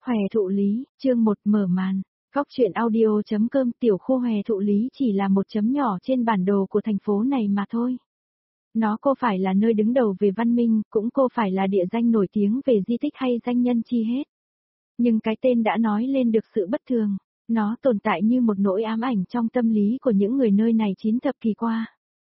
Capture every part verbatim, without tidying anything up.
Hòe thụ lý, chương một mở màn. Góc truyện audio.com tiểu khu Hòe thụ lý chỉ là một chấm nhỏ trên bản đồ của thành phố này mà thôi. Nó cô phải là nơi đứng đầu về văn minh, cũng cô phải là địa danh nổi tiếng về di tích hay danh nhân chi hết. Nhưng cái tên đã nói lên được sự bất thường, nó tồn tại như một nỗi ám ảnh trong tâm lý của những người nơi này chín thập kỷ qua.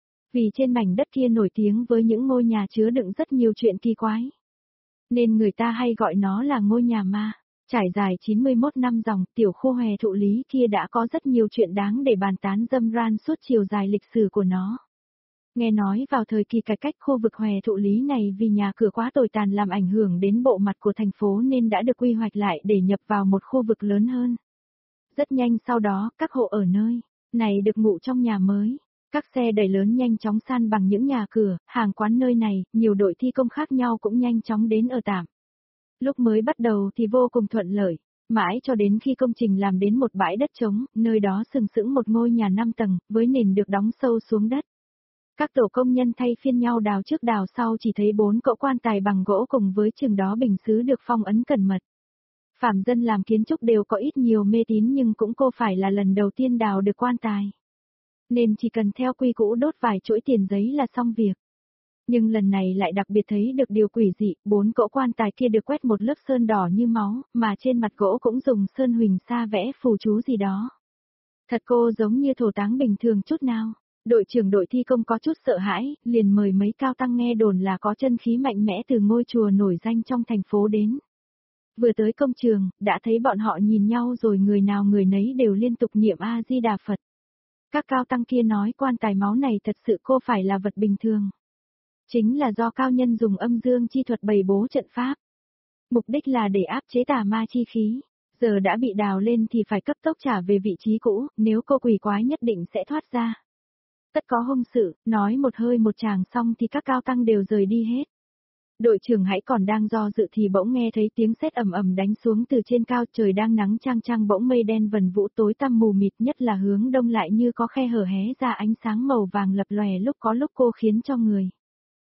Vì trên mảnh đất kia nổi tiếng với những ngôi nhà chứa đựng rất nhiều chuyện kỳ quái, nên người ta hay gọi nó là ngôi nhà ma. Trải dài chín mươi mốt năm dòng, tiểu khu Hòe thụ lý kia đã có rất nhiều chuyện đáng để bàn tán râm ran suốt chiều dài lịch sử của nó. Nghe nói vào thời kỳ cải cách khu vực Hòe thụ lý này vì nhà cửa quá tồi tàn làm ảnh hưởng đến bộ mặt của thành phố nên đã được quy hoạch lại để nhập vào một khu vực lớn hơn. Rất nhanh sau đó, các hộ ở nơi này được ngụ trong nhà mới. Các xe đẩy lớn nhanh chóng san bằng những nhà cửa, hàng quán nơi này, nhiều đội thi công khác nhau cũng nhanh chóng đến ở tạm. Lúc mới bắt đầu thì vô cùng thuận lợi, mãi cho đến khi công trình làm đến một bãi đất trống, nơi đó sừng sững một ngôi nhà năm tầng, với nền được đóng sâu xuống đất. Các tổ công nhân thay phiên nhau đào trước đào sau chỉ thấy bốn cỗ quan tài bằng gỗ cùng với chừng đó bình sứ được phong ấn cẩn mật. Phạm dân làm kiến trúc đều có ít nhiều mê tín nhưng cũng cô phải là lần đầu tiên đào được quan tài. Nên chỉ cần theo quy cũ đốt vài chuỗi tiền giấy là xong việc. Nhưng lần này lại đặc biệt thấy được điều quỷ dị, bốn cỗ quan tài kia được quét một lớp sơn đỏ như máu, mà trên mặt gỗ cũng dùng sơn huỳnh sa vẽ phù chú gì đó. Thật cô giống như thổ táng bình thường chút nào. Đội trưởng đội thi công có chút sợ hãi, liền mời mấy cao tăng nghe đồn là có chân khí mạnh mẽ từ ngôi chùa nổi danh trong thành phố đến. Vừa tới công trường, đã thấy bọn họ nhìn nhau rồi người nào người nấy đều liên tục niệm A-di-đà Phật. Các cao tăng kia nói quan tài máu này thật sự cô phải là vật bình thường. Chính là do cao nhân dùng âm dương chi thuật bày bố trận pháp. Mục đích là để áp chế tà ma chi khí. Giờ đã bị đào lên thì phải cấp tốc trả về vị trí cũ, nếu cô quỷ quái nhất định sẽ thoát ra. Tất có hung sự, nói một hơi một tràng xong thì các cao tăng đều rời đi hết. Đội trưởng hãy còn đang do dự thì bỗng nghe thấy tiếng sét ầm ầm đánh xuống từ trên cao, trời đang nắng chang chang bỗng mây đen vần vũ tối tăm mù mịt, nhất là hướng đông lại như có khe hở hé ra ánh sáng màu vàng lập lòe, lúc có lúc cô khiến cho người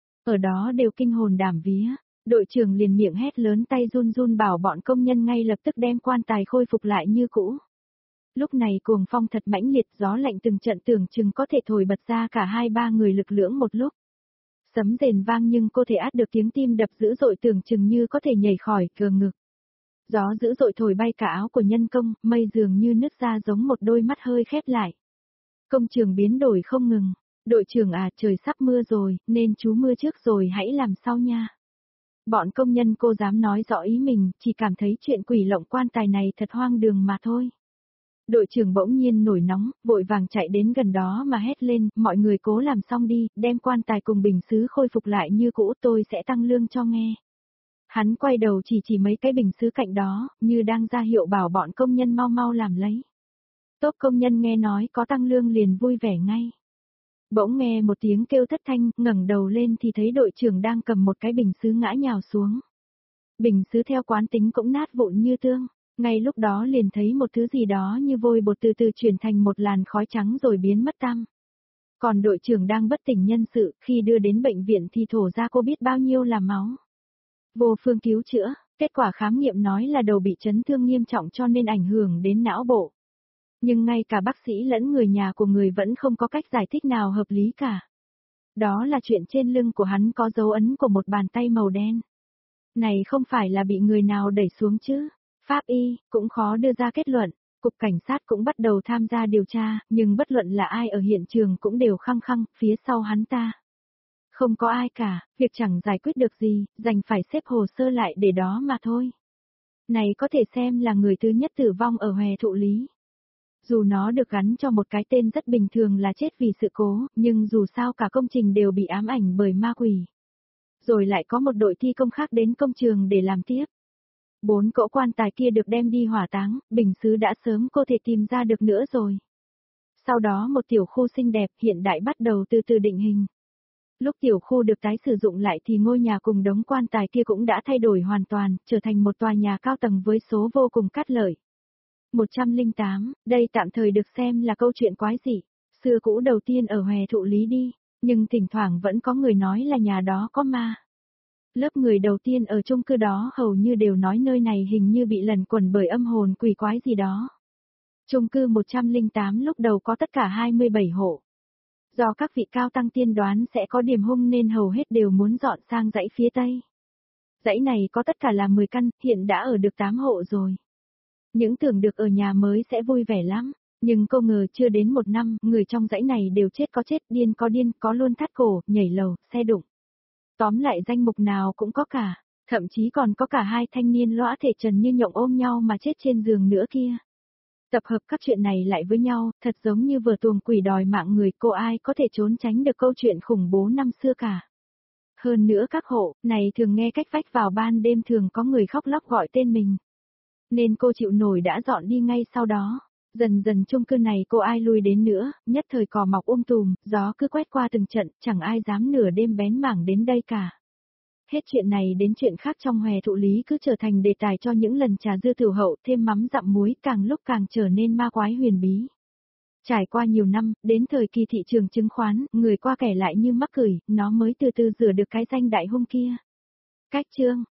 ở đó đều kinh hồn đảm vía. Đội trưởng liền miệng hét lớn, tay run run bảo bọn công nhân ngay lập tức đem quan tài khôi phục lại như cũ. Lúc này cuồng phong thật mãnh liệt, gió lạnh từng trận tưởng chừng có thể thổi bật ra cả hai ba người lực lưỡng một lúc. Sấm rền vang nhưng cô thể át được tiếng tim đập dữ dội tưởng chừng như có thể nhảy khỏi cờ ngực. Gió dữ dội thổi bay cả áo của nhân công, mây dường như nứt ra giống một đôi mắt hơi khép lại. Công trường biến đổi không ngừng. Đội trưởng à, trời sắp mưa rồi, nên chú mưa trước rồi hãy làm sau nha. Bọn công nhân cô dám nói rõ ý mình, chỉ cảm thấy chuyện quỷ lộng quan tài này thật hoang đường mà thôi. Đội trưởng bỗng nhiên nổi nóng, vội vàng chạy đến gần đó mà hét lên, mọi người cố làm xong đi, đem quan tài cùng bình sứ khôi phục lại như cũ, tôi sẽ tăng lương cho nghe. Hắn quay đầu chỉ chỉ mấy cái bình sứ cạnh đó, như đang ra hiệu bảo bọn công nhân mau mau làm lấy. Tốp công nhân nghe nói có tăng lương liền vui vẻ ngay. Bỗng nghe một tiếng kêu thất thanh, ngẩng đầu lên thì thấy đội trưởng đang cầm một cái bình sứ ngã nhào xuống. Bình sứ theo quán tính cũng nát vụn như tương. Ngay lúc đó liền thấy một thứ gì đó như vôi bột từ từ chuyển thành một làn khói trắng rồi biến mất tăm. Còn đội trưởng đang bất tỉnh nhân sự, khi đưa đến bệnh viện thì thổ ra cô biết bao nhiêu là máu. Vô phương cứu chữa, kết quả khám nghiệm nói là đầu bị chấn thương nghiêm trọng cho nên ảnh hưởng đến não bộ. Nhưng ngay cả bác sĩ lẫn người nhà của người vẫn không có cách giải thích nào hợp lý cả. Đó là chuyện trên lưng của hắn có dấu ấn của một bàn tay màu đen. Này không phải là bị người nào đẩy xuống chứ? Pháp y, cũng khó đưa ra kết luận, cục cảnh sát cũng bắt đầu tham gia điều tra, nhưng bất luận là ai ở hiện trường cũng đều khăng khăng, phía sau hắn ta. Không có ai cả, việc chẳng giải quyết được gì, đành phải xếp hồ sơ lại để đó mà thôi. Này có thể xem là người thứ nhất tử vong ở Hòe thụ lý. Dù nó được gắn cho một cái tên rất bình thường là chết vì sự cố, nhưng dù sao cả công trình đều bị ám ảnh bởi ma quỷ. Rồi lại có một đội thi công khác đến công trường để làm tiếp. Bốn cỗ quan tài kia được đem đi hỏa táng, bình sứ đã sớm cô thể tìm ra được nữa rồi. Sau đó một tiểu khu xinh đẹp hiện đại bắt đầu từ từ định hình. Lúc tiểu khu được tái sử dụng lại thì ngôi nhà cùng đống quan tài kia cũng đã thay đổi hoàn toàn, trở thành một tòa nhà cao tầng với số vô cùng cát lợi. một trăm lẻ tám, đây tạm thời được xem là câu chuyện quái dị, xưa cũ đầu tiên ở Hòe thụ lý đi, nhưng thỉnh thoảng vẫn có người nói là nhà đó có ma. Lớp người đầu tiên ở chung cư đó hầu như đều nói nơi này hình như bị lẩn quẩn bởi âm hồn quỷ quái gì đó. Chung cư một trăm lẻ tám lúc đầu có tất cả hai mươi bảy hộ. Do các vị cao tăng tiên đoán sẽ có điểm hung nên hầu hết đều muốn dọn sang dãy phía tây. Dãy này có tất cả là mười căn, hiện đã ở được tám hộ rồi. Những tưởng được ở nhà mới sẽ vui vẻ lắm, nhưng cô ngờ chưa đến một năm, người trong dãy này đều chết có chết, điên có điên, có luôn thắt cổ, nhảy lầu, xe đụng. Tóm lại danh mục nào cũng có cả, thậm chí còn có cả hai thanh niên lõa thể trần như nhộng ôm nhau mà chết trên giường nữa kia. Tập hợp các chuyện này lại với nhau, thật giống như vừa tuồng quỷ đòi mạng người, cô ai có thể trốn tránh được câu chuyện khủng bố năm xưa cả. Hơn nữa các hộ này thường nghe cách vách vào ban đêm thường có người khóc lóc gọi tên mình. Nên cô chịu nổi đã dọn đi ngay sau đó. Dần dần chung cư này cô ai lui đến nữa, nhất thời cỏ mọc um tùm, gió cứ quét qua từng trận, chẳng ai dám nửa đêm bén mảng đến đây cả. Hết chuyện này đến chuyện khác trong Hòe Thụ Lý cứ trở thành đề tài cho những lần trà dư tiểu hậu thêm mắm dặm muối, càng lúc càng trở nên ma quái huyền bí. Trải qua nhiều năm, đến thời kỳ thị trường chứng khoán, người qua kẻ lại như mắc cười, nó mới từ từ rửa được cái danh đại hung kia. Cách chương